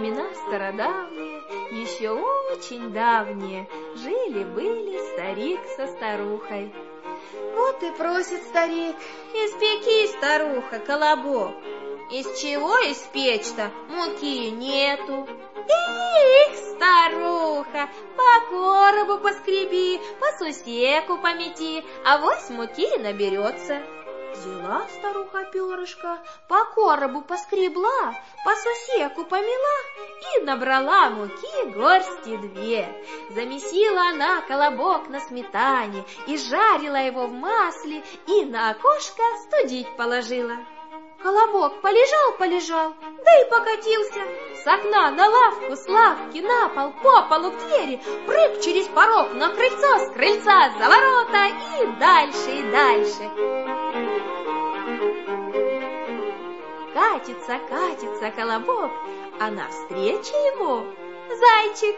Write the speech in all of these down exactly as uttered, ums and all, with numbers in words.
времена стародавние, еще очень давние, жили-были старик со старухой. Вот и просит старик: испеки, старуха, колобок. Из чего испечь-то? Муки нету. Эх, старуха, по коробу поскреби, по сусеку помети, авось муки наберется. Взяла старуха перышко, по коробу поскребла, по сусеку помела и набрала муки горсти две. Замесила она колобок на сметане и жарила его в масле, и на окошко студить положила. Колобок полежал-полежал, да и покатился с окна на лавку, с лавки на пол, по полу к двери, прыг через порог на крыльцо, с крыльца за ворота и дальше, и дальше. Катится, катится колобок, а навстречу ему зайчик.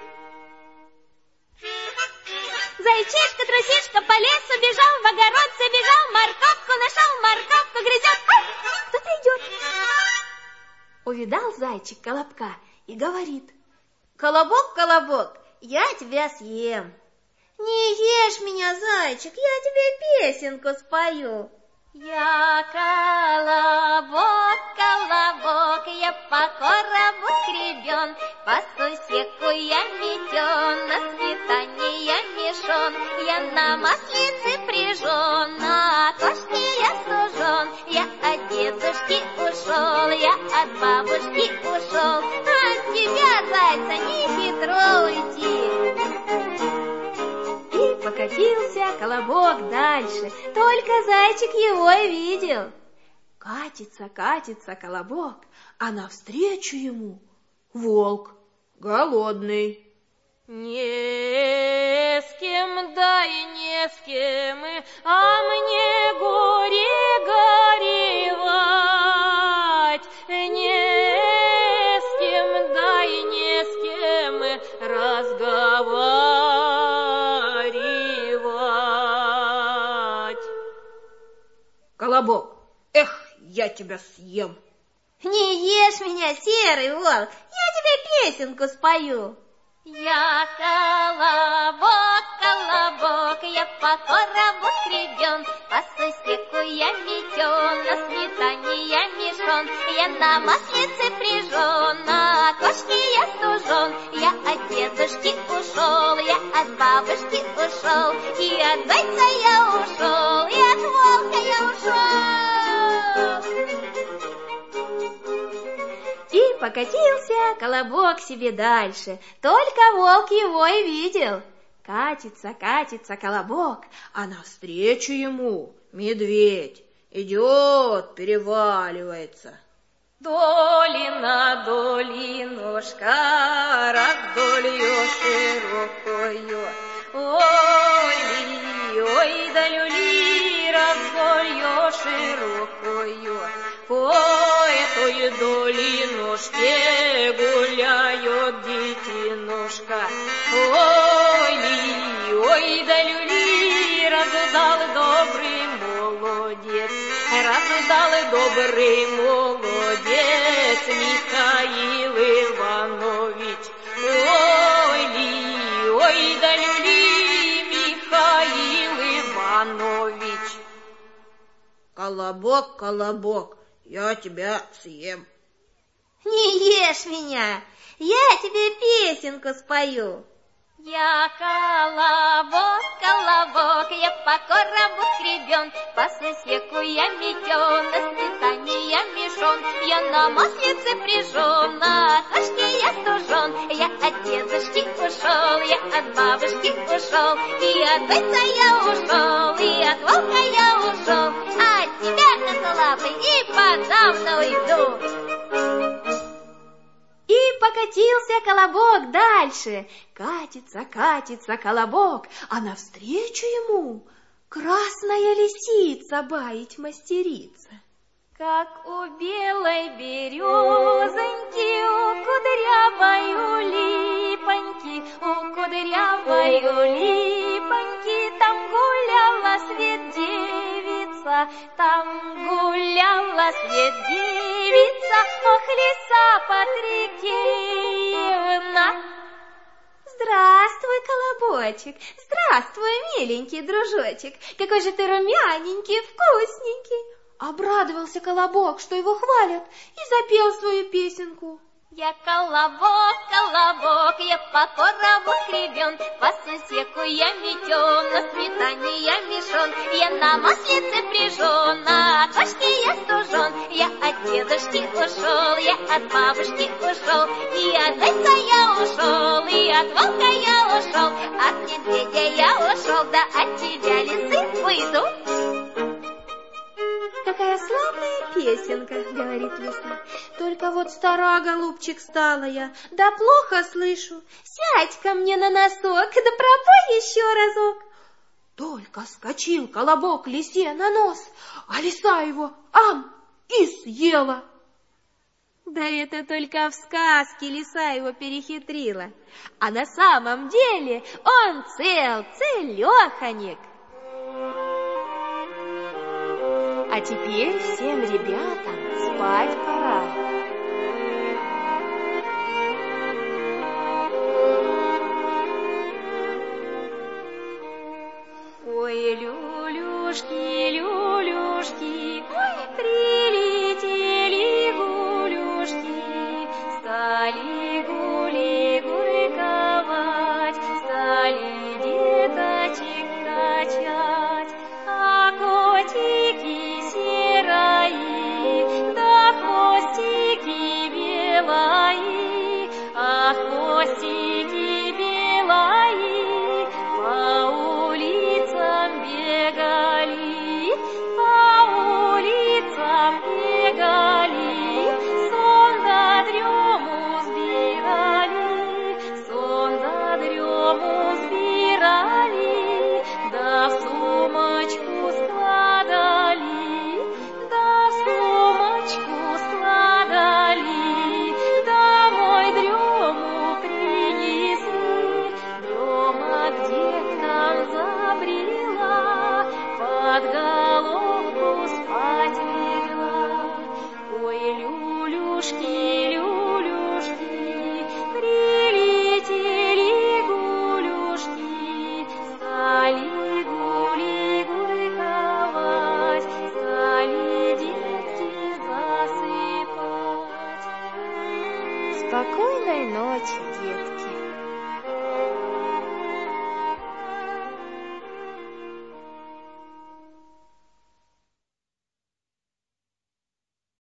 Зайчишка-трусишка по лесу бежал, в огород забежал, морковку нашел, морковку грызет. Ай, кто-то идет. Увидал зайчик колобка и говорит: колобок, колобок, я тебя съем. Не ешь меня, зайчик, я тебе песенку спою. Я колобок, колобок, я по коробу скребен, по сусеку я метен, на сметане я мешон, я на маслице прижен, на окошке я сужен, я от дедушки ушел, я от бабушки ушел, от тебя, зайца, не хитро уйти. Покатился колобок дальше, только зайчик его и видел. Катится, катится колобок, а навстречу ему волк голодный. Не с кем, да и не с кем, а мне горе горевать. Не с кем, да и не с кем разговаривать. Колобок, эх, я тебя съем. Не ешь меня, серый волк, я тебе песенку спою. Я колобок, колобок, я по коробу скребен, по сусеку я метен, на сметане я мешон, я на маслице прижен, на окошке я стужен, я от дедушки ушел, я от бабушки ушел, и от зайца я ушел, и от волка я ушел. И покатился колобок себе дальше, только волк его и видел. Катится, катится колобок, а навстречу ему медведь идет, переваливается. Долина, долинушка, раздолью широкою, ой, ой, да люли, раздолью широкою, по этой долинушке гуляет детинушка, ой, ой, да люли, раздал добрый молодец, раздал добрый молодец Михаил Иванович, ой, ой, да люли, Михаил Иванович. Колобок, колобок, я тебя съем. Не ешь меня, я тебе песенку спою. Я колобок, колобок, я по коробу скребен, по сусеку я метен, на сметане я мешон, я на маслице прижен, на окошке я стужен, я от дедушки ушел, я от бабушки ушел, и от зайца я ушел, и от волка я ушел, а от тебя, косолапый, и подавно уйду. И покатился колобок дальше. Катится, катится колобок, а навстречу ему красная лисица баять мастерица. Как у белой березоньки, у кудрявою липоньки, у кудрявою липоньки, там гуляла свет девица, гуляла, там гуляла свет девица, ох, лиса Патрикеевна. Здравствуй, Колобочек, здравствуй, миленький дружочек, какой же ты румяненький, вкусненький. Обрадовался Колобок, что его хвалят, и запел свою песенку. Я колобок, колобок, я по коробу скребен, по сусеку я метен, на сметане я мешен, я на маслице прижен, на кошке я стужен, я от дедушки ушел, я от бабушки ушел, и от зайца я ушел, и от волка я ушел, от медведя я ушел, да от тебя, лисы, уйду. Какая славная песенка, говорит лиса. Только вот стара, голубчик, стала я, да плохо слышу. Сядь ко мне на носок, да пропой еще разок. Только скочил Колобок лисе на нос, а лиса его ам и съела. Да это только в сказке лиса его перехитрила, а на самом деле он цел, целеханик. А теперь всем ребятам спать пора. Ой, люлюшки, люлюшки,